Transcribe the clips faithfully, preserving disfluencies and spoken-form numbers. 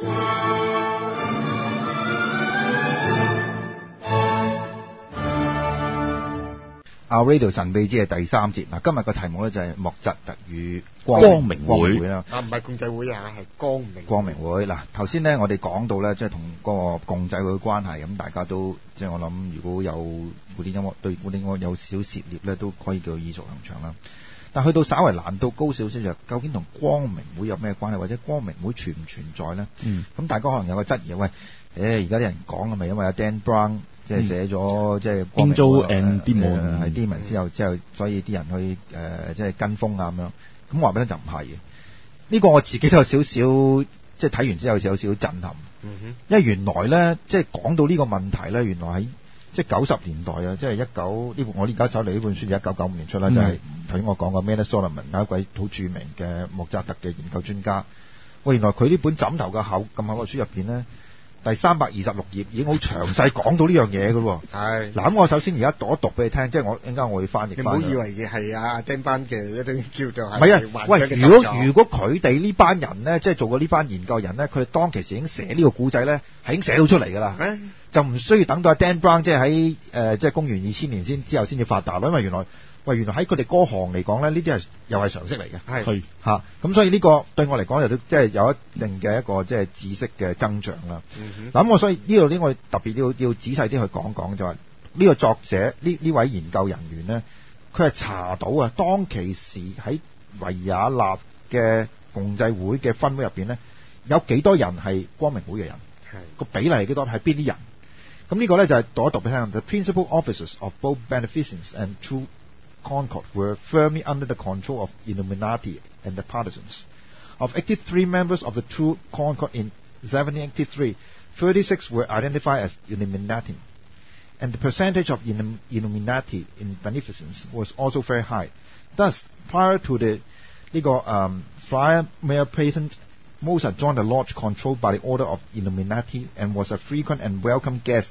Our Radio 神秘之夜第三節嗱，今日個題目咧就係莫扎特與光光明會會啦。 啊，唔係共濟會啊，係光明光明會嗱，頭先咧我哋講到咧，即係同嗰個共濟會嘅關係，咁大家都即係我諗，如果有古典音樂對古典音樂有少涉獵咧，都可以叫耳熟能詳啦。但去到稍為難度高少少就，究竟同光明會有咩關係，或者光明會存唔存在咧？嗯，咁大家可能有個質疑，喂，誒而家啲人講係咪因為阿 Dan Brown 即係寫咗即係 Angel and Demon 係 Demon 之後之後，所以啲人去誒、呃、即係跟風啊咁樣。咁話俾你就唔係嘅，呢、呢個我自己都有少少即係睇完之後有少少震撼。嗯哼，因為原來咧即係講到呢個問題咧，原來喺即係九十年代啊，即係一九呢我而家手嚟呢本書就一九九五年出啦，嗯、就係頭先我講過 Manne Solomon 有一位好著名嘅莫扎特嘅研究專家。喂，原來佢呢本枕頭嘅厚咁厚嘅書入邊咧，第三百二十六頁已經好詳細講到呢樣嘢嘅喎。係嗱，咁我首先而家讀一讀俾你聽，即係我陣間我會翻譯。你唔好以為嘅係阿丁班嘅一啲叫做係。唔係啊，喂，如果如果佢哋呢班人咧，即係做過呢班研究人咧，佢哋當其時已經寫呢個古仔咧，係已經寫到出嚟㗎啦。欸就唔需要等到阿 Dan Brown 即係喺誒即係公元二千年先之後先至發達咯，因為原來喂原來喺佢哋嗰行嚟講咧，呢啲係又係常識嚟嘅，係嚇咁，所以呢個對我嚟講又都即係有一定嘅一個即係知識嘅增長啦。嗱咁、嗯、我所以呢度呢我特別要要仔細啲去講講就係、是、呢個作者呢呢位研究人員咧，佢係查到啊當其時喺維也納嘅共濟會嘅分會入邊咧，有幾多人係光明會嘅人，個比例係幾多，係邊啲人？咁呢個咧就係讀一讀俾聽。The principal officers of both Beneficence and True Concord were firmly under the control of Illuminati and the partisans. Of eighty-three members of the True Concord in seventeen eighty-three, thirty-six were identified as Illuminati, and the percentage of Illuminati in Beneficence was also very high. Thus, prior to the 呢個um, Friar Mayor Patent, Mozart joined a lodge controlled by the Order of Illuminati and was a frequent and welcome guest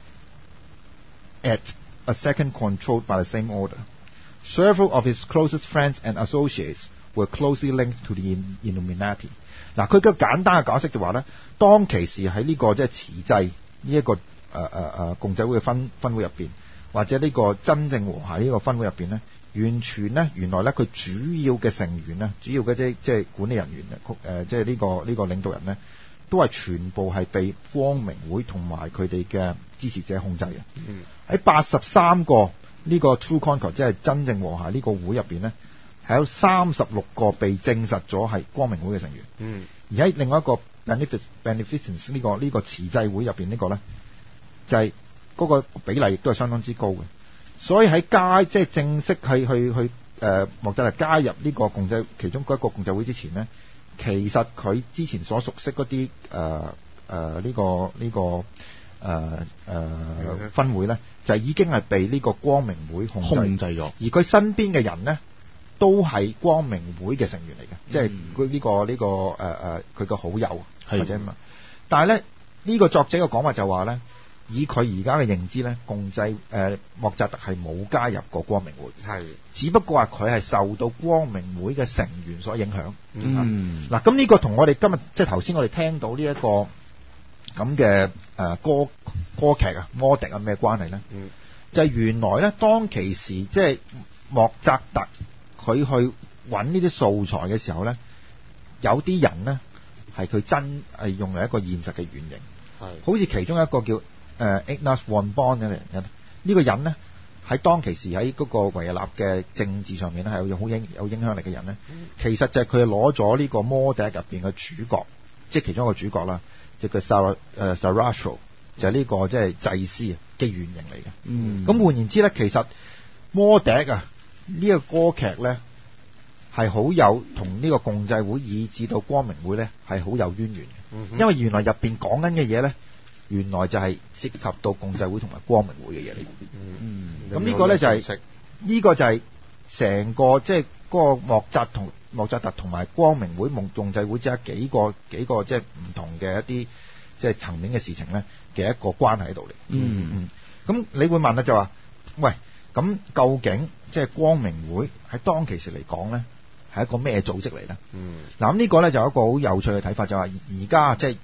at a second controlled by the same order. Several of his closest friends and associates were closely linked to the Illuminati. 嗱，佢嘅簡單嘅解釋就話咧，當其時喺呢個即係慈濟呢一個誒誒誒共濟會嘅分分會入邊，或者呢個真正和諧呢個分會入邊咧，完全咧原來咧佢主要嘅成員咧，主要嘅即係即係管理人員誒，即係呢個呢個領導人咧，都係全部係被光明會同埋佢哋嘅支持者控制嘅。喺八十三個呢個 True Concord 即係真正和諧呢個會入邊咧，係有三十六個被證實咗係光明會嘅成員。嗯，而喺另外一個 Benefic Beneficence 呢個呢個慈濟會入邊呢個咧，就係嗰個比例亦都係相當之高嘅。所以喺加即係正式去去去誒莫扎特加入呢個共濟其中嗰一個共濟會之前咧，其實佢之前所熟悉嗰啲誒誒呢個呢個誒誒分會咧，就已經係被呢個光明會控制控制咗。而佢身邊嘅人咧，都係光明會嘅成員嚟嘅，嗯、即係佢呢個呢、呢個誒誒佢嘅好友或者咁啊。但係咧呢、呢個作者嘅講法就話咧，以佢而家嘅認知咧，共濟誒、呃、莫扎特係冇加入過光明會，係只不過話佢係受到光明會嘅成員所影響。嗯，嗱咁呢個同我哋今日即係頭先我哋聽到呢、這、一個咁嘅誒歌歌劇啊，魔笛啊咩關係咧？嗯，就係原來咧當其時即係莫扎特佢去揾呢啲素材嘅時候咧，有啲人咧係佢真係用嚟一個現實嘅原型，係好似其中一個叫誒 Ignaz von Born 嘅人，呢個人咧喺當其時喺嗰個維也納嘅政治上面咧係有好影有影響力嘅人咧，其實就係佢攞咗呢個魔笛入邊嘅主角，即係其中一個主角啦，就叫 Sar 誒 Sarastro，就係呢個即係祭司嘅原型嚟嘅。嗯，咁換言之咧，其實魔笛啊呢個歌劇咧係好有同呢個共濟會以至到光明會咧係好有淵源嘅。嗯，因為原來入邊講緊嘅嘢咧，原來就係涉及到共濟會同埋光明會嘅嘢嚟。嗯，咁呢個咧就係、是、呢、這個就係成個即係嗰個莫扎同莫扎特同埋光明會、共共濟會之間幾個幾個即係唔同嘅一啲即係層面嘅事情咧嘅一個關係喺度嚟。嗯嗯，咁你會問啦就話，喂，咁究竟即係光明會喺當其時嚟講咧係一個咩組織嚟咧？嗯，嗱咁呢個咧就有一個好有趣嘅睇法，就係而家即係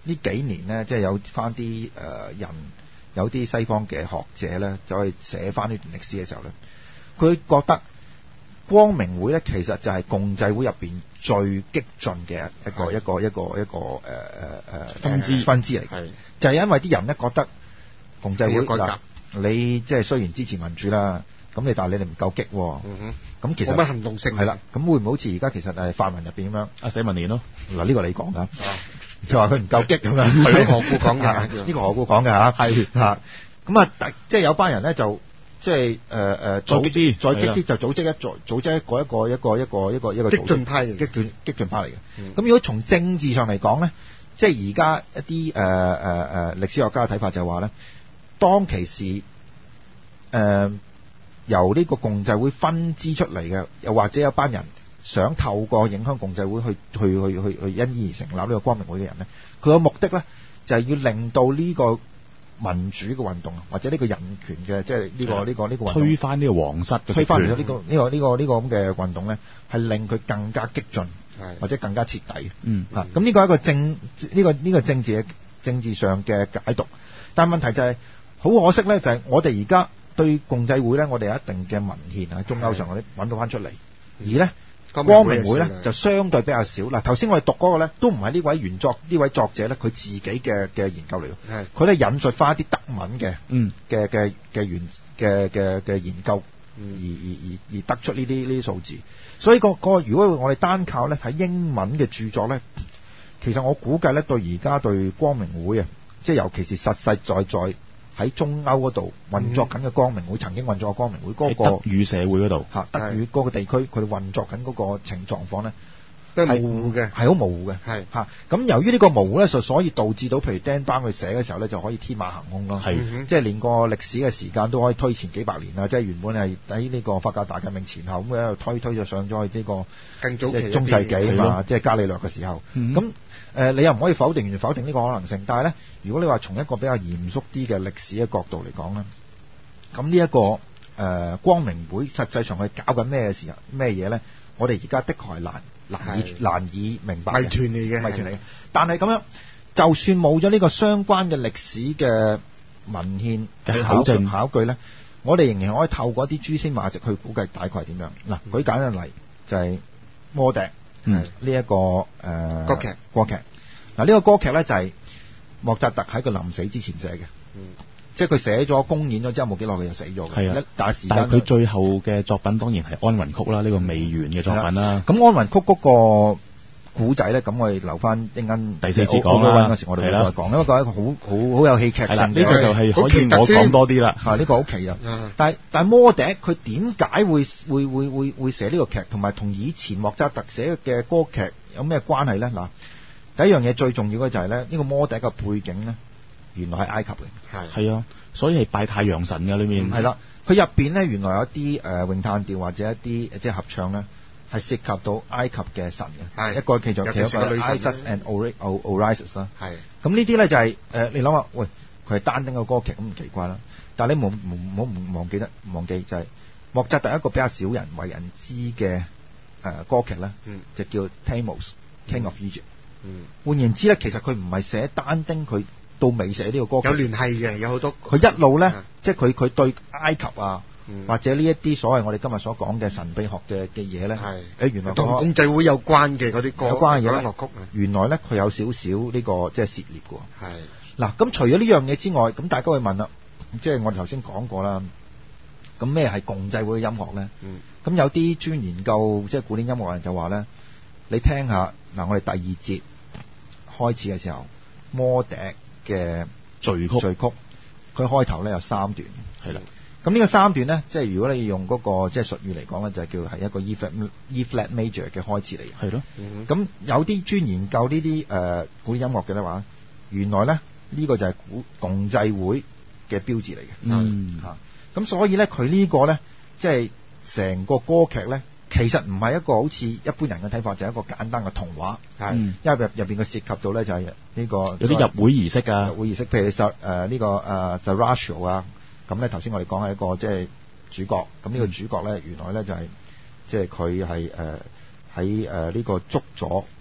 呢幾年咧，即係有翻啲誒人，有啲西方嘅學者咧，就去寫翻呢段歷史嘅時候咧，佢覺得光明會咧其實就係共濟會入邊最激進嘅一個一個一個一個誒誒誒分支分支嚟嘅，就係因為啲人咧覺得共濟會嗱，你即係雖然支持民主啦。咁你但係你哋唔夠激喎、哦，咁、嗯、其實冇乜行動性係啦。咁會唔會好似而家其實係泛民入邊咁樣？ 阿社民連咯， 嗱呢個你講㗎，就話佢唔夠激咁樣。 係何故講嘅？ 呢個何故講嘅嚇？係嚇。咁啊，即係有班人咧就即係誒誒再激啲， 再激啲就組織一組組織一個一個一個一個一個一個激進派嚟， 激進激進派嚟嘅。咁、嗯、如果從政治上嚟講咧，即係而家一啲誒誒誒歷史學家嘅睇法就係話咧，當其時誒。呃由呢個共濟會分支出嚟嘅，又或者有班人想透過影響共濟會去去去去去因而成立呢個光明會嘅人呢，佢個目的呢，就係、是、要令到呢個民主嘅運動或者呢個人權嘅即係呢個呢、這個呢、這個運動推翻呢個皇室嘅推翻咗呢個呢、這個呢、這個呢、這個咁嘅運動呢，係令佢更加激進或者更加徹底。 嗯啊，咁呢個係一個政呢、這個呢、這個政治嘅政治上嘅解讀，但係問題就係、是、好可惜呢，就係、是、我哋而家。對共濟會咧，我哋有一定嘅文獻喺中歐上嗰啲揾到翻出嚟，而咧光明會咧就相對比較少。嗱，頭先我哋讀嗰個咧都唔係呢位原作呢位作者咧佢自己嘅嘅研究嚟嘅，佢咧引述翻一啲德文嘅嘅嘅嘅原嘅嘅嘅研究，而而而而得出呢啲呢啲數字。所以個個如果我哋單靠咧睇英文嘅著作咧，其實我估計咧對而家對光明會啊，即係尤其是實實在在。喺中歐嗰度運作緊嘅光明會，嗯、曾經運作嘅光明會嗰、那個德語社會嗰度嚇，德語嗰個地區佢哋運作緊嗰個情狀況咧， 都係模糊嘅， 係好模糊嘅，係嚇。咁由於呢個模糊咧，就所以導致到譬如 Dan Brown 佢寫嘅時候咧，就可以天馬行空咯，係、嗯、即係連個歷史嘅時間都可以推前幾百年啦，即係原本係喺呢個法國大革命前後咁喺度推推就上咗去呢個更早期中世紀嘛，即係伽利略嘅時候咁。嗯誒、呃，你又唔可以否定完全否定呢個可能性，但係咧，如果你話從一個比較嚴肅啲嘅歷史嘅角度嚟講咧，咁呢一個誒、呃、光明會實際上佢搞緊咩時候咩嘢咧？我哋而家的確係難難以難以明白嘅， 謎團嚟嘅， 謎團嚟嘅。但係咁樣，就算冇咗呢個相關嘅歷史嘅文獻嘅考證考據咧，我哋仍然可以透過一啲蛛絲馬跡去估計大概係點樣。嗱、嗯，舉簡單例就係魔笛。嗯，呢、這、一個誒、呃、 歌劇歌劇嗱，呢、啊這個歌劇咧就係、是、莫扎特喺佢臨死之前寫嘅，嗯，即係佢寫咗公演咗之後冇幾耐佢就死咗嘅，係啊，但係時間但係佢最後嘅作品當然係安魂曲啦，呢、這個未完嘅作品啦。 咁安魂曲嗰個古仔咧，咁我哋留翻一陣第四節講啦， 嗰時我哋會再講，因為個係一個好好好有戲劇性嘅，呢、這個就係可以我講多啲啦。嚇，呢個好奇啊！但係但係魔笛佢點解會會會會會寫呢個劇，同埋同以前莫扎特寫嘅歌劇有咩關係咧？嗱，第一樣嘢最重要嘅就係咧，呢個魔笛嘅背景咧，原來係埃及嘅， 係係啊，所以係拜太陽神嘅裏面。 係啦，佢入邊咧原來有一啲誒詠嘆調或者一啲即係合唱咧。係涉及到埃及嘅神嘅，一個叫做其中一個 Isis and Osiris 啦。係咁呢啲咧就係、是、誒、呃，你諗下，喂，佢係單丁嘅歌劇咁唔奇怪啦。但係你冇唔好唔忘記得忘記就係、是、莫扎特一個比較少人為人知嘅誒、呃、歌劇咧、嗯，就叫 Thamos King of Egypt。嗯，換言之咧，其實佢唔係寫單丁，佢到尾寫呢個歌劇有聯繫嘅，有好多佢一路咧，即係佢佢對埃及啊。嗯、或者呢一啲所謂我哋今日所講嘅神秘學嘅嘅嘢咧，誒原來同共濟會有關嘅嗰啲歌有關嘅嘢樂曲， 原來咧佢有少少呢個即係涉獵嘅。係嗱，咁除咗呢樣嘢之外，咁大家會問啦，即係我哋頭先講過啦，咁咩係共濟會嘅音樂咧？咁、嗯、有啲專研究即係古典音樂嘅人就話咧，你聽下嗱，我哋第二節開始嘅時候，魔笛嘅序曲，序曲佢開頭咧有三段，係啦。咁呢個三段咧，即係如果你用嗰、那個即係術語嚟講咧，就係叫係一個 E flat E flat major 嘅開始嚟嘅。係咯。咁、嗯、有啲專研究呢啲誒古典音樂嘅咧話，原來咧呢、這個就係古共濟會嘅標誌嚟嘅。嗯。嚇。咁所以咧，佢呢個咧，即係成個歌劇咧，其實唔係一個好似一般人嘅睇法，就係、是、一個簡單嘅童話。係、嗯。因為入入邊佢涉及到咧就係呢、這個有啲入會儀式啊， 入會儀式，譬如誒呢個誒 Sarastro 啊。咁咧頭先我哋講係一個即係主角，咁呢個主角咧原來咧就係即係佢係誒喺誒呢個捉咗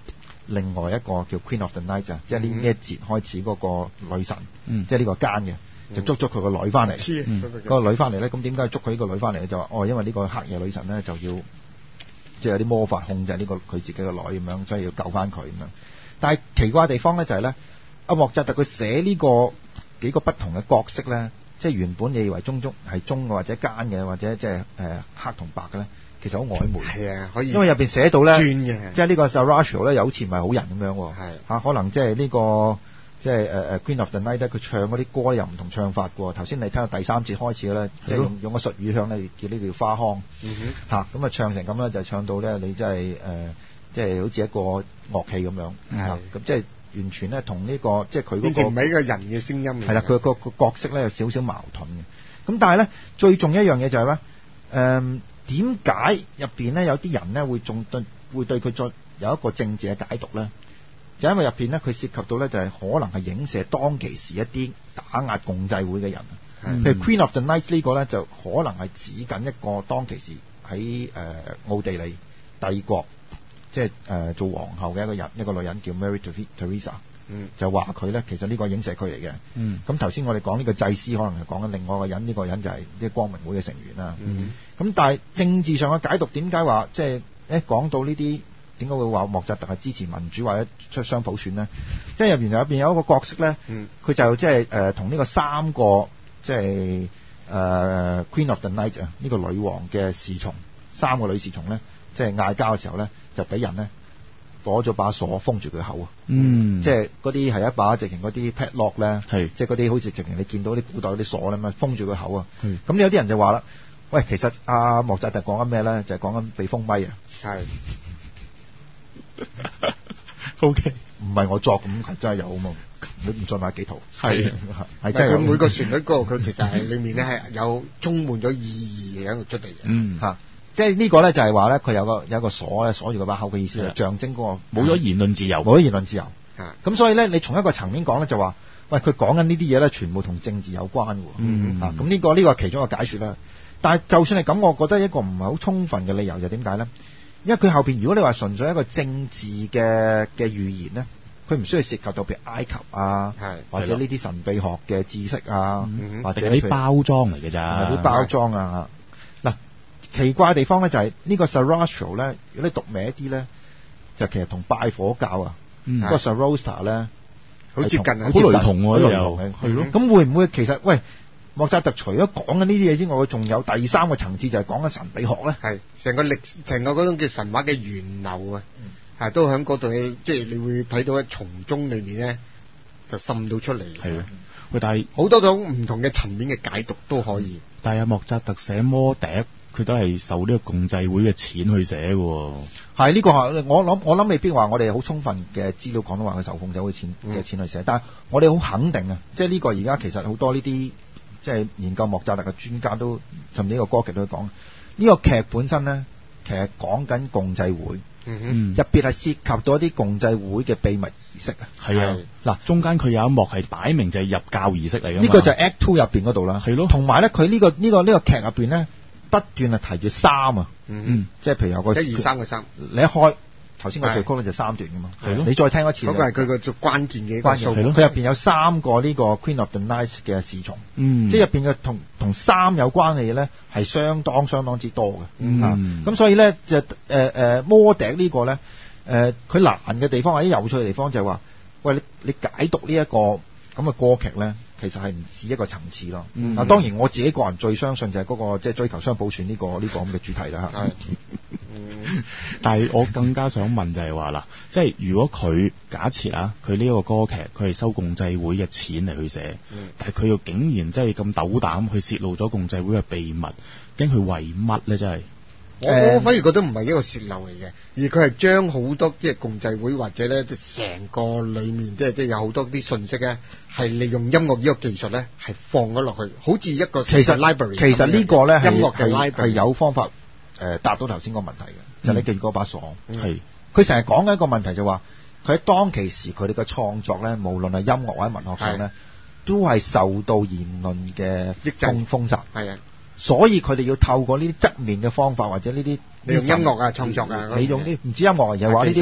另外一個叫 Queen of the Night 啊，即係呢呢一節開始嗰個女神， 嗯即係呢個奸嘅，就捉咗佢個女翻嚟。 黐嗯嗰個嗰個女翻嚟咧，咁點解捉佢呢個女翻嚟咧？就話哦，因為呢個黑夜女神咧就要即係有啲魔法控制呢個佢自己個女咁樣，所以要救翻佢咁樣。但係奇怪嘅地方咧就係咧，阿莫扎特佢寫呢個幾個不同嘅角色咧，即係原本你以為忠忠係忠嘅或者奸嘅或者即係誒黑同白嘅咧，其實好曖昧。 係啊，可以因為入邊寫到咧， 轉嘅， 即係呢個 Sarastro 咧，又好似唔係好人咁樣喎。 係嚇，可能即係呢個即係誒誒 Queen of the Night 咧，佢唱嗰啲歌又唔同唱法嘅喎。頭先你聽到第三節開始咧，即係用用個術語向咧，叫呢個叫花腔嗯哼， 嚇，咁啊唱成咁咧，就唱到咧你真係誒，即係好似一個樂器咁樣係嚇，咁即係完全咧同呢個即係佢變成唔嗰個係一個人嘅聲音嚟嘅。 係啦，佢個個角色咧有少少矛盾嘅。咁但係咧最重要一樣嘢就係咧誒。點解入邊咧有啲人咧會仲對會對佢再有一個政治嘅解讀咧？就因為入邊咧佢涉及到咧就係可能係影射當其時一啲打壓共濟會嘅人， 嗯譬如 Queen of the Night 呢個咧就可能係指緊一個當其時喺誒奧地利帝國即係誒做皇后嘅一個人，一個女人叫 Mary Teresa。 嗯， 就話佢咧，其實呢個影射佢嚟嘅。 嗯， 咁頭先我哋講呢個祭司，可能係講緊另外一個人，呢、這個人就係啲光明會嘅成員啦。 嗯， 咁但係政治上嘅解讀，點解話即係誒講到呢啲，點解會話莫扎特係支持民主或者出雙普選呢？即係入邊入邊有一個角色咧，佢、 嗯、 就即係誒同呢個三個即係誒、呃、Queen of the Night 啊，呢個女王嘅侍從，三個女侍從咧，即係嗌交嘅時候咧，就俾人咧。攞咗把鎖封住佢口啊！ 嗯， 即係嗰啲係一把直情嗰啲 padlock 咧， 係即係嗰啲好似直情你見到啲古代嗰啲鎖咧，咁封住佢口啊！咁、 嗯、 有啲人就話啦，喂，其實阿、啊、莫扎特講緊咩咧？就係講緊被封咪啊！ 係 ，O K， 唔係我作，咁係真係有啊嘛！你唔再買幾套， 係係真係有。 佢每個旋律嗰個佢其實係裏面咧係有充滿咗意義嘅喺度出嚟嘅。 嗯嚇。即係呢個咧就係話咧，佢有個有一個鎖咧鎖住個把口嘅意思，就象徵嗰個冇咗言論自由， 冇咗言論自由。咁咁所以咧，你從一個層面講咧，就話喂，佢講緊呢啲嘢咧，全部同政治有關喎。 嗯啊，咁呢個呢個係其中一個解説啦。但係就算係咁，我覺得一個唔係好充分嘅理由就點解咧？因為佢後邊如果你話純粹一個政治嘅嘅預言咧，佢唔需要涉及到譬如埃及啊，或者呢啲神秘學嘅知識啊， 嗯、 或者啲包裝嚟嘅咋， 啲包裝啊。嗱，奇怪嘅地方咧就係呢個 Sarastro 咧，如果你讀歪啲咧，就其實同拜火教啊， 嗯、 個 Zoroaster 咧好接近啊， 好雷同喎， 又係咯。 咁會唔會其實喂？莫扎特除咗講緊呢啲嘢之外，佢仲有第三個層次就係講緊神秘學咧。 係成個歷，成個嗰種叫神話嘅源流啊，係、嗯、都喺嗰度，即係你會睇到喺從中裏面咧就滲到出嚟。 係啊，喂，但係好多種唔同嘅層面嘅解讀都可以。 但係阿莫扎特寫魔笛，佢都係受呢個共濟會嘅錢去寫嘅。 係呢、這個係我諗，我諗未必話我哋好充分嘅資料講到話佢受共濟會錢嘅、嗯、錢去寫，但係我哋好肯定啊，即係呢個而家其實好多呢啲。即係研究莫扎特嘅專家都，甚至呢個歌劇都講，呢、這個劇本身咧，其實講緊共濟會， 嗯入邊係涉及到一啲共濟會嘅秘密儀式啊。 係啊，嗱，中間佢有一幕係擺明就係入教儀式嚟嘅。呢、 這個就係 Act Two 入邊嗰度啦。 係咯， 同埋咧，佢呢、這個呢、這個呢、這個劇入邊咧，不斷係提住三啊， 嗯， 即係譬如有個一二三個三， 你一開。頭先個序曲咧就三段噶嘛， 係咯， 你再聽一次。 嗰、那個係佢個最關鍵嘅關數。 佢入邊有三個呢個 Queen of the Night 嘅侍從， 嗯， 即係入邊嘅同同三有關嘅嘢咧係相當相當之多嘅。 嗯， 咁、啊、所以咧就誒誒魔笛呢個咧誒佢難嘅地方或者有趣嘅地方就係話，喂你你解讀呢、這、一個咁嘅歌劇咧，其實係唔止一個層次咯。 嗯、 啊，當然我自己個人最相信就係嗰、那個即係、就是、追求雙普選呢、這個呢、這個咁嘅主題啦嚇。 嗯、但係我更加想問就係話啦，即係如果佢假設啊，佢呢一個歌劇佢係收共濟會嘅錢嚟去寫， 嗯、 但係佢又竟然即係咁斗膽去泄露咗共濟會嘅秘密，究竟佢為乜咧？真係我我反而覺得唔係一個泄漏嚟嘅，而佢係將好多即係共濟會或者咧即係成個裡面即係即係有好多啲信息咧，係利用音樂呢個技術咧係放咗落去，好似一個其實 library 其實呢個咧係音樂嘅 library 係有方法。誒、呃、答到頭先個問題嘅，嗯、就係、你記住嗰把鎖。 係佢成日講緊一個問題就話，佢喺當其時佢哋嘅創作咧，無論係音樂或者文學上咧，都係受到言論嘅封封殺。 係啊， 所以佢哋要透過呢啲側面嘅方法或者呢啲你用音樂啊創作啊， 你用啲唔知音樂而係話呢啲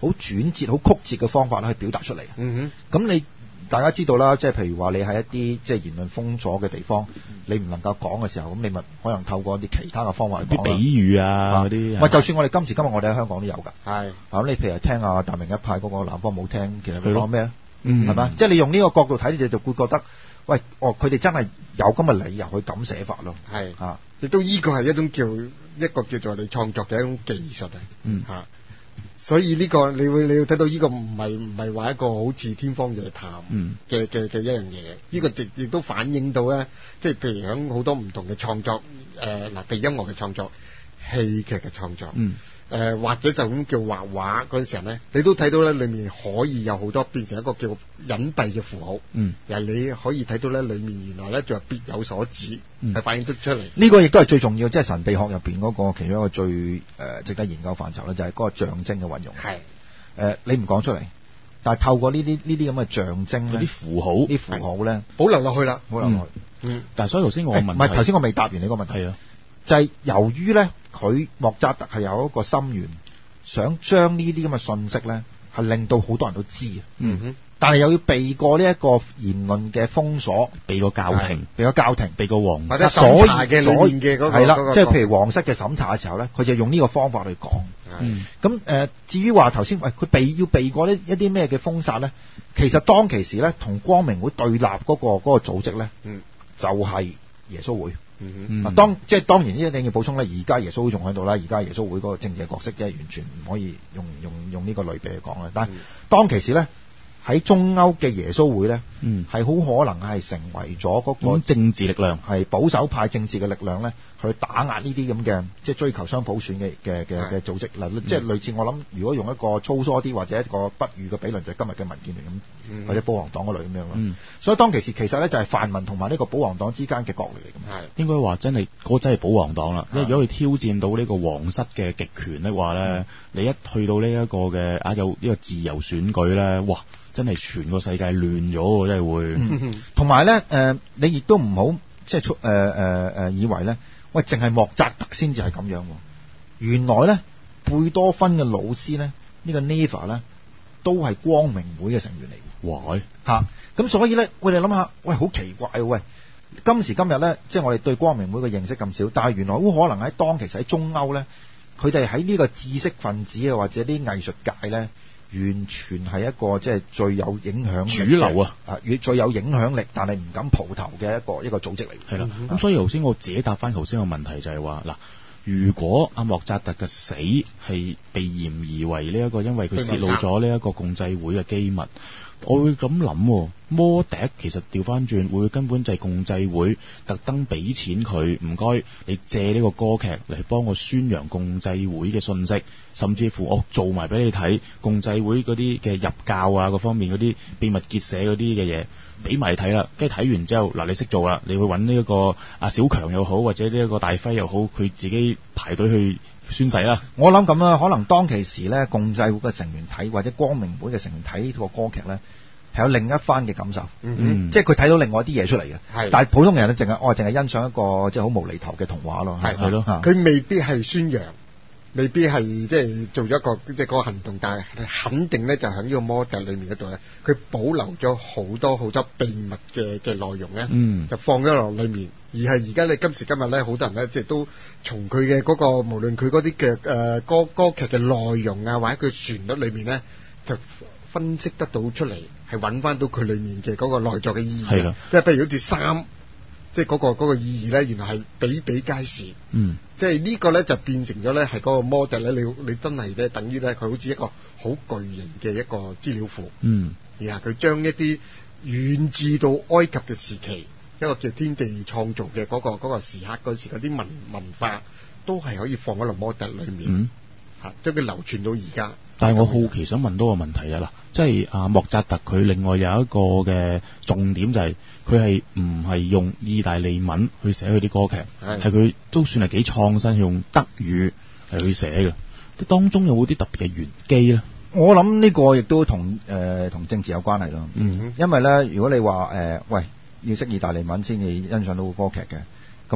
好轉折、好曲折嘅方法去表達出嚟。 嗯咁你大家知道啦，即係譬如話你喺一啲即係言論封鎖嘅地方，你唔能夠講嘅時候，咁你咪可能透過一啲其他嘅方法去講啦。 啲比喻啊嗰啲。 喂，就算我哋今時今日我哋喺香港都有㗎。 係。 咁你譬如聽下達明一派嗰個南方舞廳，其實佢講咩啊？ 嗯， 係咪？即係你用呢個角度睇，你就會覺得，喂，哦，佢哋真係有咁嘅理由去咁寫法咯。 係啊， 亦都依個係一種叫一個叫做你創作嘅一種技術啊。 嗯嚇。所以呢個你會你要睇到呢個唔係唔係話一個好似天方夜譚嘅嘅嘅一樣嘢，呢個亦亦都反映到咧，即係譬如喺好多唔同嘅創作，誒嗱，譬如音樂嘅創作、戲劇嘅創作， 嗯， 誒或者就咁叫畫畫嗰陣時候咧，你都睇到咧，裡面可以有好多變成一個叫隱蔽嘅符號， 嗯， 又係你可以睇到咧，裡面原來咧仲係別有所指，係反映得出嚟。 呢個亦都係最重要，即係神秘學入邊嗰個其中一個最誒值得研究範疇咧，就係嗰個象徵嘅運用。 係誒，你唔講出嚟，但係透過呢啲呢啲咁嘅象徵嗰啲符號， 啲符號咧保留落去啦， 保留落去。 嗯， 但係所以頭先我問唔係頭先我未答完你個問題。 係啊， 就係由於咧，佢莫扎特係有一個心願，想將呢啲咁嘅信息咧，係令到好多人都知。 嗯哼。 但係又要避過呢一個言論嘅封鎖， 避過教廷， 避過教廷， 避過皇室， 或者審查嘅裡面嘅嗰個係啦， 嗰個即係譬如皇室嘅審查嘅時候咧，佢就用呢個方法去講。 嗯， 咁誒、呃，至於話頭先，喂，佢避要避過呢一啲咩嘅封殺咧？其實當其時咧，同光明會對立嗰、嗰個嗰、嗰個組織咧， 嗯， 就係耶穌會。 嗯嗯啊，當即係當然呢一定要補充咧，而家耶穌會仲喺度啦，而家耶穌會嗰個政治嘅角色即係完全唔可以用用用呢個類比去講嘅。但係、嗯、當其時咧。喺中歐嘅耶穌會咧，嗯，係好可能係成為咗嗰個政治力量， 係保守派政治嘅力量咧，去打壓呢啲咁嘅即係追求雙普選嘅嘅嘅嘅組織嗱，嗯、即係類似我諗，如果用一個粗疏啲或者一個不語嘅比論，就係、是、今日嘅民建聯咁，嗯、或者保皇黨嗰類咁樣咯。嗯、所以當其時其實咧就係泛民同埋呢個保皇黨之間嘅角力嚟嘅。 係應該話真係嗰真係保皇黨啦，因為如果佢挑戰到呢個皇室嘅極權嘅話咧，嗯、你一去到呢一個嘅啊有呢個自由選舉咧，哇！真係全個世界亂咗喎，真係會。 同埋咧，誒，你亦都唔好即係出誒誒誒以為咧，喂，淨係莫扎特先至係咁樣喎。原來咧，貝多芬嘅老師咧，呢個 Neva 咧，都係光明會嘅成員嚟嘅。 哇！ 嚇，咁所以咧，喂，你諗下，喂，好奇怪喎，喂，今時今日咧，即係我哋對光明會嘅認識咁少，但係原來好可能喺當其實喺中歐咧，佢哋喺呢個知識分子啊，或者啲藝術界咧。完全係一個即係最有影響力主流啊， 啊，最有影響力，但係唔敢蒲頭嘅一個一個組織嚟。 係啦，咁、嗯、所以頭先我自己答翻頭先個問題就係話嗱，如果阿莫扎特嘅死係被嫌疑為呢、這、一個，因為佢泄露咗呢一個共濟會嘅機密。我會咁諗，摩笛其實調翻轉，會根本就係共濟會特登俾錢佢，唔該你借呢個歌劇嚟幫我宣揚共濟會嘅信息，甚至乎我做埋俾你睇共濟會嗰啲嘅入教啊，各方面嗰啲秘密結社嗰啲嘅嘢，俾埋你睇啦。跟住睇完之後，嗱你識做啦，你去揾呢一個阿小強又好，或者呢一個大輝又好，佢自己排隊去宣誓啦。 我諗咁啦，可能當其時咧，共濟會嘅成員睇或者光明會嘅成員睇呢個歌劇咧，係有另一番嘅感受， 嗯、 即係佢睇到另外一啲嘢出嚟嘅。 係， 但係普通人咧，淨係我淨係欣賞一個即係好無厘頭嘅童話咯。 係係咯， 佢未必係宣揚，未必係即係做咗一個即係嗰個行動，但係肯定咧就喺呢個摩笛裏面嗰度咧，佢保留咗好多好多秘密嘅嘅內容咧， 嗯、 就放咗落裏面。而係而家你今時今日咧，好多人咧即係都從佢嘅嗰個無論佢嗰啲嘅誒歌歌劇嘅內容啊，或者佢旋律裏面咧，就分析得到出嚟，係揾翻到佢裏面嘅嗰個內在嘅意義。 係啦， 即係譬如好似三，即係嗰個嗰個意義咧，原來係比比皆是。 嗯，即係呢個咧就變成咗咧係嗰個 model 咧，你你真係咧等於咧佢好似一個好巨型嘅一個資料庫。 嗯， 然後佢將一啲遠至到埃及嘅時期，一個叫天地創造嘅嗰個嗰個時刻嗰時嗰啲文文化，都係可以放喺落 model 裏面。 嗯， 嚇，將佢流傳到而家。 但係我好奇想問多個問題啊！嗱，即係阿莫扎特佢另外有一個嘅重點就係佢係唔係用意大利文去寫佢啲歌劇，係佢都算係幾創新，用德語係去寫嘅。當中有冇啲特別嘅玄機咧？ 我諗呢個亦都同誒同政治有關係咯。 嗯， 因為咧，如果你話誒、呃、喂要識意大利文先至欣賞到個歌劇嘅，咁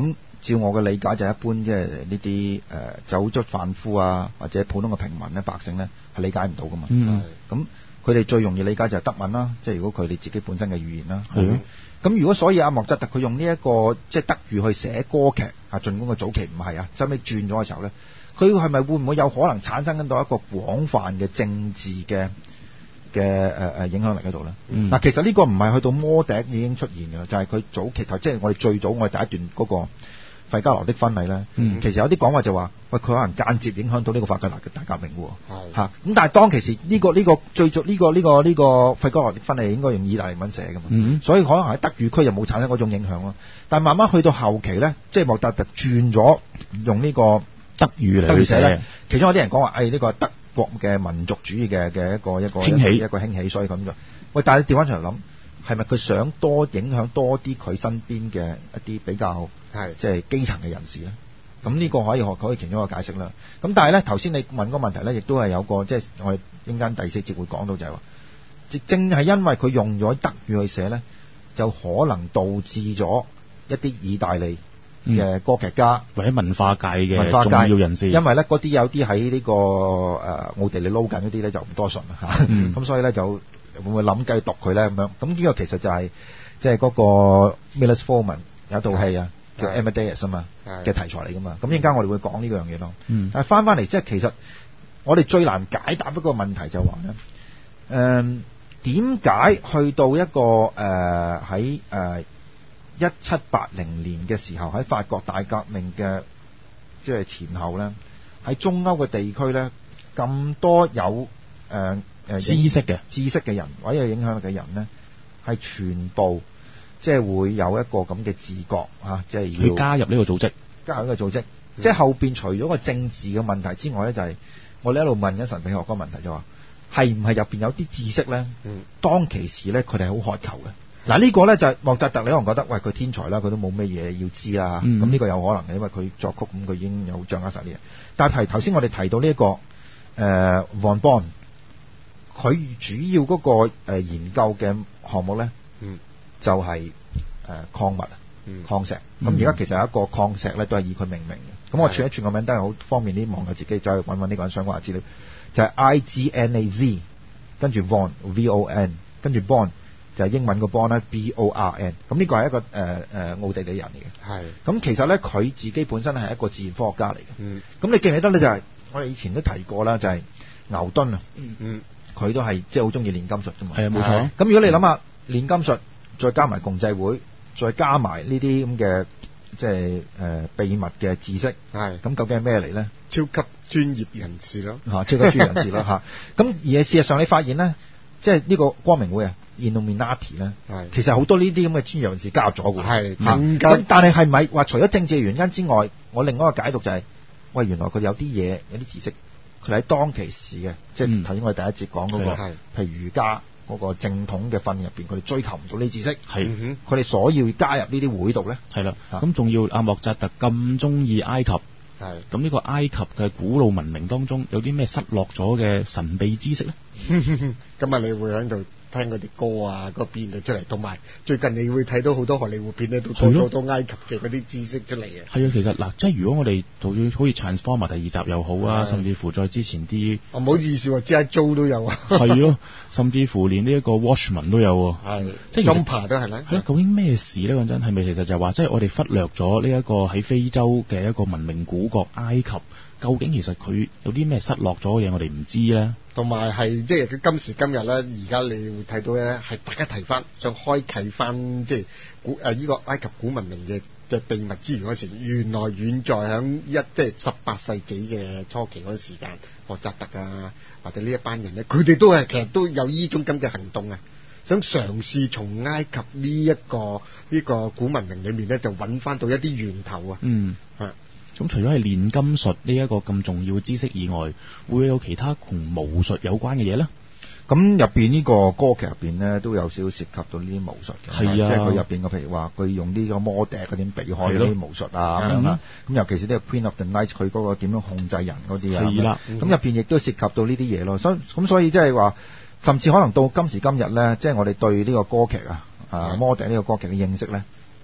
照我嘅理解就係一般即係呢啲誒走卒販夫啊，或者普通嘅平民咧、百姓咧係理解唔到噶嘛。 嗯， 咁佢哋最容易理解就係德文啦，即係如果佢哋自己本身嘅語言啦。 係咯。 咁如果所以阿莫扎特佢用呢、這、一個即係德語去寫歌劇啊，儘管佢早期唔係啊，後尾轉咗嘅時候咧，佢係咪會唔會有可能產生到一個廣泛嘅政治嘅嘅誒誒影響力喺度咧？嗱、嗯，其實呢個唔係去到摩笛已經出現嘅，就係、是、佢早期頭，即係我哋最早我哋第一段嗰個費加羅的婚禮咧、嗯，其實有啲講話就話，喂，佢可能間接影響到呢個法國大革命喎，嚇。咁、嗯、但係當其時呢、這個呢、這個最早呢、這個呢、這個呢、這個費加羅的婚禮應該用意大利文寫嘅嘛、嗯，所以可能喺德語區就冇產生嗰種影響咯。但係慢慢去到後期咧，即係莫扎特轉咗用呢個德語嚟寫咧，其中有啲人講話，誒、哎、呢、這個德國嘅民族主義嘅嘅一個一個興起一個興起，所以咁就喂，但係你調翻出嚟諗，係咪佢想多影響多啲佢身邊嘅一啲比較係即係基層嘅人士咧？咁呢個可以可可以其中一個解釋啦。咁但係咧，頭先你問個問題咧，亦都係有個即係我哋陣間第四節會講到就係話，正係因為佢用咗德語去寫咧，就可能導致咗一啲意大利嘅歌劇家、嗯、 或者文化界嘅重要人士， 因為咧嗰啲有啲喺呢個誒奧地利撈緊嗰啲咧就唔多順啦嚇，咁、嗯、所以咧就會唔會諗繼續讀佢咧咁樣？咁呢個其實就係即係嗰個 Milos Forman 有套戲啊叫 Amadeus 啊嘛嘅題材嚟噶嘛，咁陣間我哋會講呢樣嘢咯。但係翻翻嚟即係其實我哋最難解答一個問題就話咧，誒點解去到一個誒喺誒一七八零年嘅時候喺法國大革命嘅即係前後咧，喺中歐嘅地區咧咁多有誒誒、呃、知識嘅知識嘅人或者有影響力嘅人咧，係全部即係會有一個咁嘅自覺啊，即係要加入呢個組織， 加入呢個組織。嗯、即係後邊除咗個政治嘅問題之外咧，就係、是、我哋一路問緊神秘學嗰個問題就話，係唔係入邊有啲知識咧？嗯，當其時咧，佢哋係好渴求嘅。嗱、這個、呢個咧就係、是、莫扎特，你可能覺得喂佢天才啦，佢都冇咩嘢要知啦。咁、嗯、呢個有可能嘅，因為佢作曲咁，佢已經有掌握晒啲嘢。但係頭先我哋提到呢、這、一個誒、呃、Von Born，佢主要嗰個誒研究嘅項目咧，嗯，就係、是、誒、呃、礦物、嗯、礦石。咁而家其實有一個礦石咧，都係以佢命名嘅。咁、嗯、我串一串個名都係好方便啲網友自己走去揾揾呢個人相關嘅資料，就係、是、I G N A Z， 跟住 Von V O N， 跟住 Born。就係、是、英文個 born 咧 B O R N， 咁呢個係一個誒誒、呃、奧地利人嚟嘅。係。咁其實咧佢自己本身係一個自然科學家嚟嘅。嗯。咁你記唔記得咧？就係、是、我哋以前都提過啦，就係、是、牛頓啊。嗯嗯。佢都係即係好中意煉金術㗎嘛。係啊，冇錯。咁如果你諗下煉金術，再加埋共濟會，再加埋呢啲咁嘅即係誒秘密嘅知識，係。咁究竟係咩嚟咧？ 超級專業人士咯。 嚇，超級專業人士咯嚇。咁而事實上你發現咧，即係呢個光明會啊。Illuminati 咧，其實好多呢啲咁嘅專業人士加入咗嘅，係咁，但係係咪話除咗政治原因之外，我另外一個解讀就係、是，喂，原來佢有啲嘢，有啲知識，佢喺當其時嘅，即係頭先我哋第一節講嗰、那個，譬如儒家嗰個正統嘅訓入邊，佢哋追求唔到呢啲知識，係，佢哋所要加入呢啲會度咧，係啦， 咁仲要阿莫扎特咁中意埃及，係，咁呢個埃及嘅古老文明當中有啲咩失落咗嘅神秘知識咧？ 咁啊，你會喺度聽嗰啲歌啊，嗰邊度出嚟，同埋最近你會睇到好多荷里活片咧，都多咗多埃及嘅嗰啲知識出嚟嘅。係啊，其實嗱，即係如果我哋做好似 Transformer 第二集又好啊，甚至乎再之前啲，唔好意思喎，G I Joe 都有啊。係咯，甚至乎連呢一個 Watchman 都有喎。係，即係金爬都係啦。係啦，究竟咩事咧？講真，係咪其實就係話，即係我哋忽略咗呢一個喺非洲嘅一個文明古國埃及？究竟其實佢有啲咩失落咗嘅嘢，我哋唔知咧。同埋係即係佢今時今日咧，而家你會睇到咧，係大家提翻，想開啟翻即係古誒呢個埃及古文明嘅嘅秘密之源嗰時，原來遠在響一即係十八世紀嘅初期嗰陣時間，莫扎特啊，或者呢一班人咧，佢哋都係其實都有呢種咁嘅行動啊，想嘗試從埃及呢一個呢個古文明裏面咧，就揾翻到一啲源頭啊。嗯，係。咁除咗係煉金術呢一個咁重要嘅知識以外，會有其他同巫術有關嘅嘢咧？ 咁入邊呢個歌劇入邊咧，都有少少涉及到呢啲巫術嘅。係啊，即係佢入邊嘅，譬如話佢用呢個魔笛嗰點避開嗰啲巫術啊咁樣啦。咁尤其是呢個 Queen of the Night，佢嗰個點樣控制人嗰啲啊。係啦。咁入邊亦都涉及到呢啲嘢咯。所以咁所以即係話，甚至可能到今時今日咧，即係我哋對呢個歌劇啊啊魔笛呢個歌劇嘅認識咧，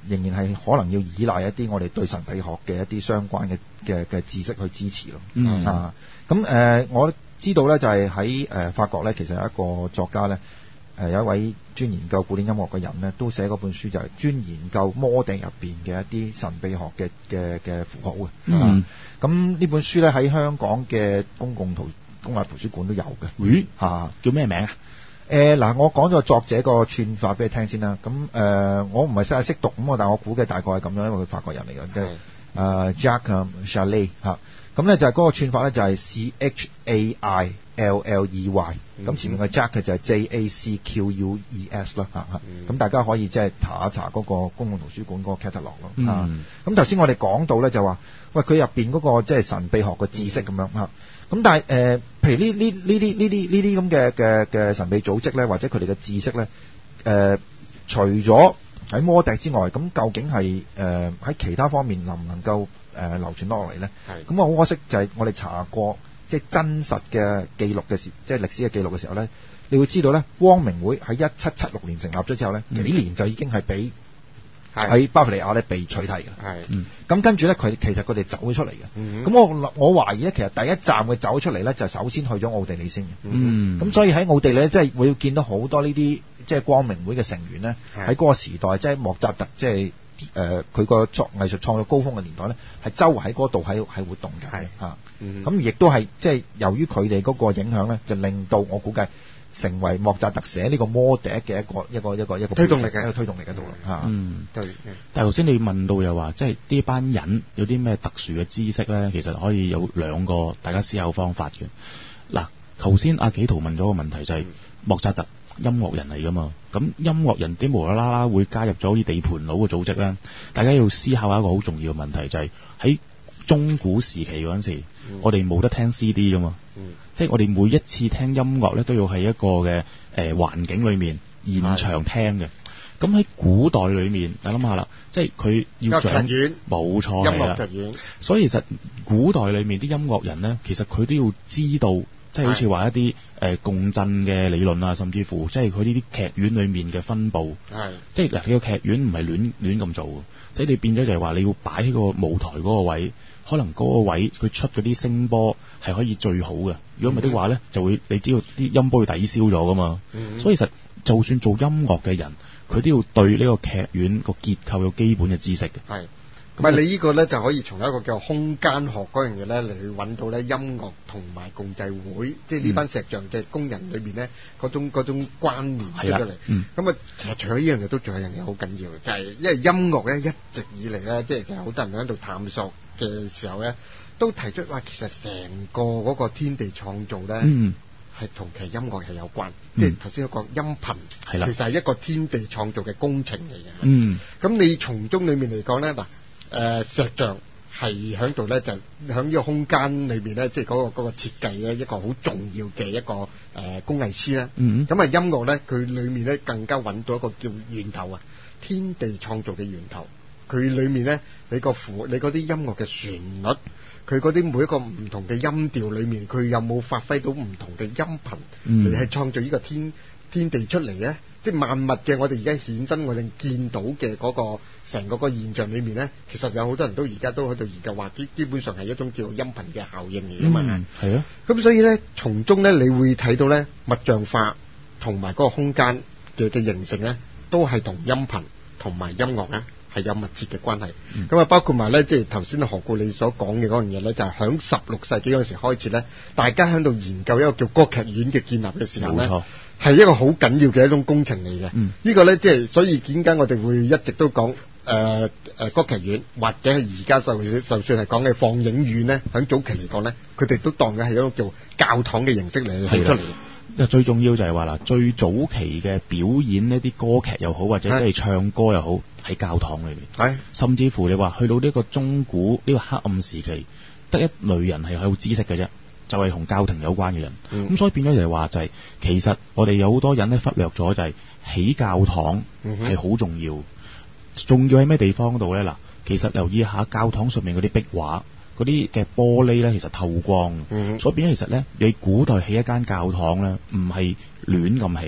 仍然係可能要依賴一啲我哋對神秘學嘅一啲相關嘅嘅嘅知識去支持咯。 嗯啊，咁誒、呃、我知道咧就係喺誒法國咧，其實有一個作家咧，誒、呃、有一位專研究古典音樂嘅人咧，都寫嗰本書就係專研究魔笛入邊嘅一啲神秘學嘅嘅嘅符號嘅。 嗯， 咁呢本書咧喺香港嘅公共圖公立圖書館都有嘅。 咦、 啊， 叫咩名啊？ 誒嗱、呃，我講咗作者個串法俾你聽先啦。咁誒、呃，我唔係真係識讀咁我但係我估計大概係咁樣，因為佢法國人嚟嘅，即係誒 Jacques Challey 嚇。咁咧就係嗰個串法咧就係 C H A I L L E Y，咁前面嘅 Jack 就係 J A C Q U E S 啦嚇嚇。咁大家可以即係查一查嗰個公共圖書館嗰個 catalog 咯嚇。咁頭先我哋講到咧就話，喂佢入邊嗰個即係神秘學嘅知識咁樣嚇。咁但係誒、呃，譬如呢呢呢啲呢啲呢啲咁嘅嘅嘅神秘組織咧，或者佢哋嘅知識咧，誒、呃、除咗喺魔笛之外，咁究竟係誒喺其他方面能唔能夠誒、呃、流傳落嚟咧？咁我好可惜就係我哋查過即係真實嘅記錄嘅時，即係歷史嘅記錄嘅時候咧，你會知道咧，光明會喺一七七六年成立咗之後咧，幾年就已經係俾喺巴伐利亞咧被取締嘅。係，咁跟住咧，佢其實佢哋走咗出嚟嘅。咁、嗯、我我懷疑咧，其實第一站佢走出嚟咧，就首先去咗奧地利先嘅。嗯，咁所以喺奧地利咧，即係會見到好多呢啲即係光明會嘅成員咧，喺嗰個時代，即係莫扎特，即係誒佢個作藝術創作高峰嘅年代咧，係周圍喺嗰度喺喺活動嘅。係嚇，咁亦都係即係由於佢哋嗰個影響咧，就令到我估計成為莫扎特寫呢個魔笛嘅一個一個一個一個推動力嘅一個推動力喺度啦嚇。嗯，對。 但係頭先你問到又話，即係呢班人有啲咩特殊嘅知識咧？其實可以有兩個大家思考方法嘅。嗱，頭先阿紀陶問咗個問題就係、是、莫扎特音樂人嚟噶嘛？咁音樂人點無啦啦會加入咗啲地盤佬嘅組織咧？大家要思考一個好重要嘅問題，就係、是、喺中古時期嗰陣時，嗯、我哋冇得聽 C D 噶嘛，嗯、即係我哋每一次聽音樂咧都要喺一個嘅誒環境裏面現場聽嘅。咁喺古代裏面，你諗下啦，即係佢要講冇錯係啦，所以其實古代裏面啲音樂人咧，其實佢都要知道，即係好似話一啲誒、呃、共振嘅理論啊，甚至乎即係佢呢啲劇院裏面嘅分佈，係即係嗱，你個劇院唔係亂亂咁做嘅，即係你變咗就係話你要擺喺個舞台嗰個位。可能嗰個位佢出嗰啲聲波係可以最好嘅，如果唔係的話咧，就會你知道啲音波會抵消咗噶嘛。嗯、所以其實就算做音樂嘅人，佢都要對呢個劇院個結構有基本嘅知識嘅。係， 唔係你呢個咧就可以從一個叫空間學嗰樣嘢咧嚟去揾到咧音樂同埋共濟會，即係呢班石像嘅工人裏面咧嗰種嗰種關聯出嚟。咁啊、嗯，其實除咗呢樣嘢，都仲有一樣嘢好緊要嘅，就係、是、因為音樂咧一直以嚟咧，即係其實好多人喺度探索嘅時候咧，都提出話其實成個嗰個天地創造咧，係同、嗯、其實音樂係有關。嗯、即係頭先講音頻，其實係一個天地創造嘅工程嚟嘅。嗯，咁你從中裏面嚟講咧，嗱、呃，誒石像係喺度咧，就喺呢個空間裏面咧，即係嗰個嗰個設計咧，一個好重要嘅一個誒、呃、工藝師啦。嗯，咁啊音樂咧，佢裏面咧更加揾到一個叫源頭啊，天地創造嘅源頭。佢裏面咧，你個符，你嗰啲音樂嘅旋律，佢嗰啲每一個唔同嘅音調裏面，佢有冇發揮到唔同嘅音頻嚟係創造呢個天天地出嚟咧？即係萬物嘅，我哋而家顯身，我哋見到嘅嗰個成個個現象裏面咧，其實有好多人都而家都喺度研究話，基基本上係一種叫做音頻嘅效應嚟㗎嘛。係啊、嗯，咁所以咧，從中咧，你會睇到咧，物象化同埋嗰個空間嘅嘅形成咧，都係同音頻同埋音樂咧，係有密切嘅關係，咁啊、嗯、包括埋咧，即係頭先何故你所講嘅嗰樣嘢咧，就係響十六世紀嗰陣時開始咧，大家喺度研究一個叫歌劇院嘅建立嘅時候咧，係一個好緊要嘅一種工程嚟嘅。嗯、個呢個咧，即係所以點解我哋會一直都講誒誒歌劇院，或者係而家就就算係講嘅放映院咧，響早期嚟講咧，佢哋都當嘅係一個叫教堂嘅形式嚟起出嚟。 最重要就係話啦，最早期嘅表演呢啲歌劇又好，或者即係唱歌又好，喺教堂裏面。係，甚至乎你話去到呢個中古呢、呢個黑暗時期，得一類人係有知識嘅啫，就係、係、同教廷有關嘅人。咁、嗯、所以變咗就係話就係、係，其實我哋有好多人咧忽略咗，就係起教堂係好重要。重要喺咩地方度咧？嗱，其實留意下教堂上面嗰啲壁畫。嗰啲嘅玻璃咧，其實透光，嗯、所以變咗其實咧，你古代起一間教堂咧，唔係亂咁起，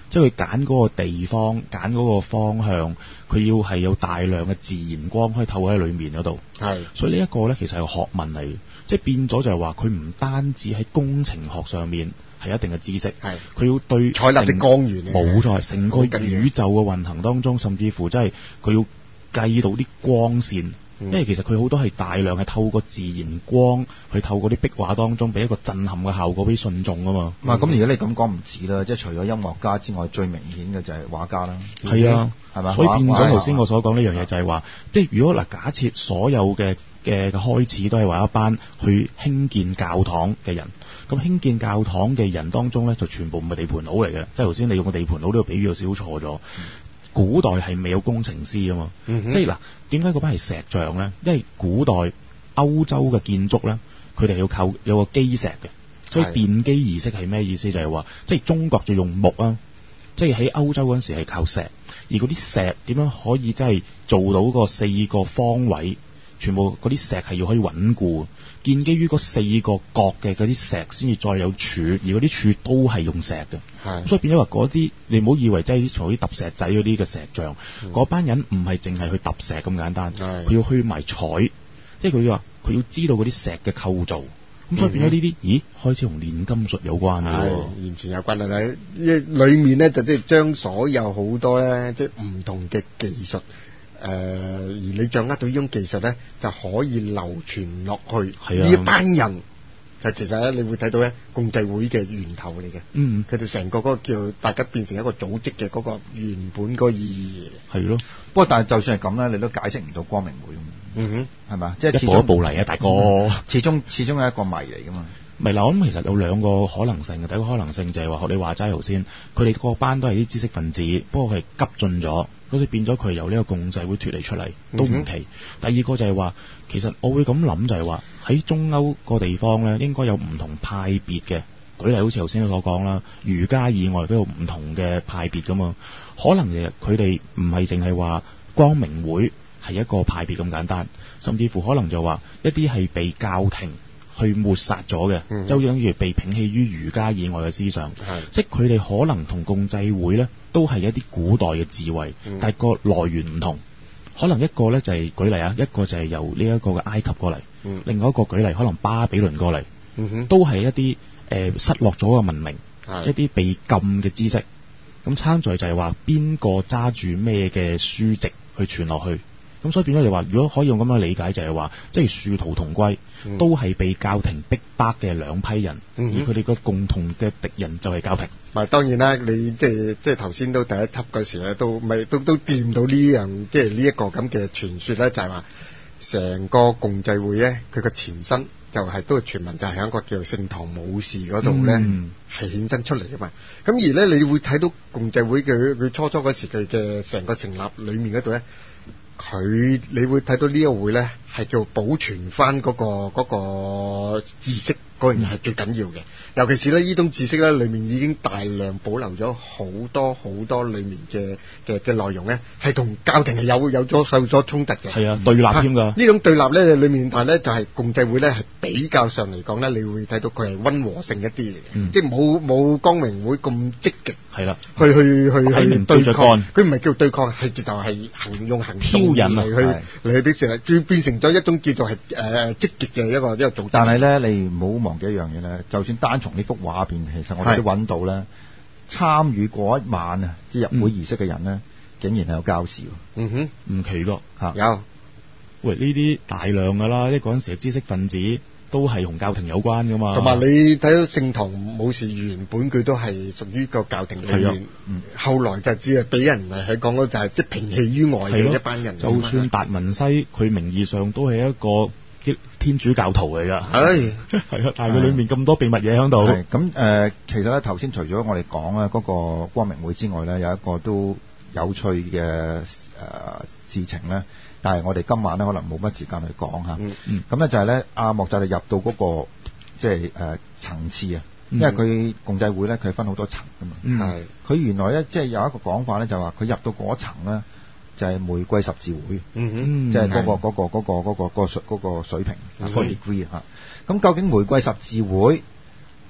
即係佢揀嗰個地方、揀嗰個方向，佢要係有大量嘅自然光可以透喺裏面嗰度。 係， 所以呢一個咧其實係個學問嚟嘅，即係變咗就係話佢唔單止喺工程學上面係一定嘅知識， 係佢要對採納啲光源， 冇錯，成個宇宙嘅運行當中，甚至乎即係佢要計到啲光線。因為其實佢好多係大量係透過自然光去透過啲壁畫當中俾一個震撼嘅效果俾信眾啊嘛。 唔係咁，如果你咁講唔止啦，即係除咗音樂家之外，最明顯嘅就係畫家啦。 係啊， 係咪？ 所以變咗頭先我所講呢樣嘢就係話，即係如果嗱假設所有嘅嘅嘅開始都係話一班去興建教堂嘅人，咁興建教堂嘅人當中咧就全部唔係地盤佬嚟嘅，即係頭先你用個地盤佬呢個比喻有少少錯咗。嗯古代係未有工程師啊嘛，嗯、即係嗱，點解嗰班係石像咧？因為古代歐洲嘅建築咧，佢哋要靠有個基石嘅，所以奠基儀式係咩意思？就係話，即係中國就用木啊，即係喺歐洲嗰陣時係靠石，而嗰啲石點樣可以即係做到個四個方位？全部嗰啲石係要可以穩固，建基於嗰四個角嘅嗰啲石先至再有柱，而嗰啲柱都係用石嘅。係，所以變咗話嗰啲你唔好以為即係從啲揼石仔嗰啲嘅石像，嗰、嗯、班人唔係淨係去揼石咁簡單，佢要去埋彩，即係佢話佢要知道嗰啲石嘅構造。咁所以變咗呢啲，咦開始同煉金術有關啦， 完全有關啦！喺裏面咧就即係將所有好多咧即係唔同嘅技術。誒、呃，而你掌握到呢種技術咧，就可以流傳落去。係啊，呢一班人就其實咧，你會睇到咧，共濟會嘅源頭嚟嘅。嗯，佢哋成個嗰個叫大家變成一個組織嘅嗰個原本嗰個意義。係咯， 不過但係就算係咁咧，你都解釋唔到光明會。嗯哼，係嘛？即係一步一步嚟啊，大哥。嗯、 始終始終係一個謎嚟噶嘛。 咪嗱，我諗其實有兩個可能性嘅。第一個可能性就係話學你話齋頭先，佢哋個班都係啲知識分子，不過係急進咗，好似變咗佢由呢個共濟會脫離出嚟都唔奇。嗯、第二個就係話，其實我會咁諗就係話喺中歐個地方咧，應該有唔同派別嘅。舉例好似頭先所講啦，儒家以外都有唔同嘅派別噶嘛。可能其實佢哋唔係淨係話光明會係一個派別咁簡單，甚至乎可能就話一啲係被教廷去抹殺咗嘅，嗯、就等於被摒棄於儒家以外嘅思想，即係佢哋可能同共濟會呢都係一啲古代嘅智慧，嗯、但係個來源唔同。可能一個呢就係、是、舉例啊，一個就係由呢一個嘅埃及過嚟，嗯、另外一個舉例可能巴比倫過嚟，嗯、都係一啲誒、呃、失落咗嘅文明，一啲被禁嘅知識。咁參在就係話邊個揸住咩嘅書籍去傳落去。咁所以變咗你話，如果可以用咁樣理解，就係話，即係殊途同歸，嗯、都係被教廷逼迫嘅兩批人，嗯、而佢哋個共同嘅敵人就係教廷。 咪當然啦，你即係即係頭先都第一輯嗰時咧，都咪都都掂到呢樣，即係呢一個咁嘅傳說咧，就係話成個共濟會咧，佢個前身就係、是、都係傳聞，就係喺一個叫聖堂武士嗰度咧，係衍生出嚟嘅嘛。咁而咧，你會睇到共濟會嘅佢初初嗰時佢嘅成個成立裏面嗰度咧。佢你會睇到呢個會咧，係叫保存翻嗰個嗰個知識嗰樣嘢係最緊要嘅。尤其是咧呢種知識咧，裏面已經大量保留咗好多好多裏面嘅嘅嘅內容咧，係同教廷係有有咗受咗衝突嘅。 係啊，對立添㗎。 呢種對立咧，裏面但係咧就係共濟會咧係比較上嚟講咧，你會睇到佢係溫和性一啲嚟嘅，嗯、即係冇冇光明會咁積極。係啦，去去去去對抗，佢唔係叫對抗，係直頭係行用行動嚟去嚟去變成，變變成咗一種叫做係誒積極嘅一個一個組織。 但係咧，你唔好忘記一樣嘢咧，就算單從呢幅畫入邊，其實我哋都揾到咧，參與嗰一晚啊，即係入會儀式嘅人咧，嗯、竟然係有交士。 嗯哼， 唔奇㗎嚇。 有， 喂，呢啲大量㗎啦，即係嗰陣時嘅知識分子。都係同教廷有關噶嘛， 同埋你睇到聖堂武士原本佢都係屬於個教廷裏面，嗯、後來就只係俾人係喺講嗰就係即係摒棄於外嘅一班人。 就算達文西佢名義上都係一個天主教徒嚟㗎，係係啊，但係佢裏面咁多秘密嘢喺度。 咁誒、呃，其實咧頭先除咗我哋講咧嗰個光明會之外咧，有一個都有趣嘅誒、呃、事情咧。但係我哋今晚咧可能冇乜時間去講嚇，咁咧、嗯嗯、就係咧阿莫扎就入到嗰、那個即係誒層次啊，因為佢共濟會咧佢分好多層噶嘛，係佢、嗯、原來咧即係有一個講法咧就話佢入到嗰層咧就係、是、玫瑰十字會，嗯、即係嗰、那個嗰、那個嗰、那個嗰、那個那個水嗰、那個水平、嗯、個 degree 嚇。咁究竟玫瑰十字會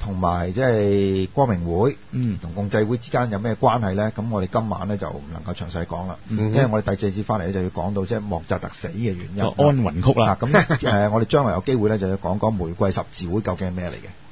同埋即係光明會， 嗯， 同共濟會之間有咩關係咧？咁我哋今晚咧就唔能夠詳細講啦， 嗯因為我哋第四節翻嚟咧就要講到即係莫扎特死嘅原因。 安魂曲啦。 咁誒，我哋將來有機會咧就要講講玫瑰十字會究竟係咩嚟嘅。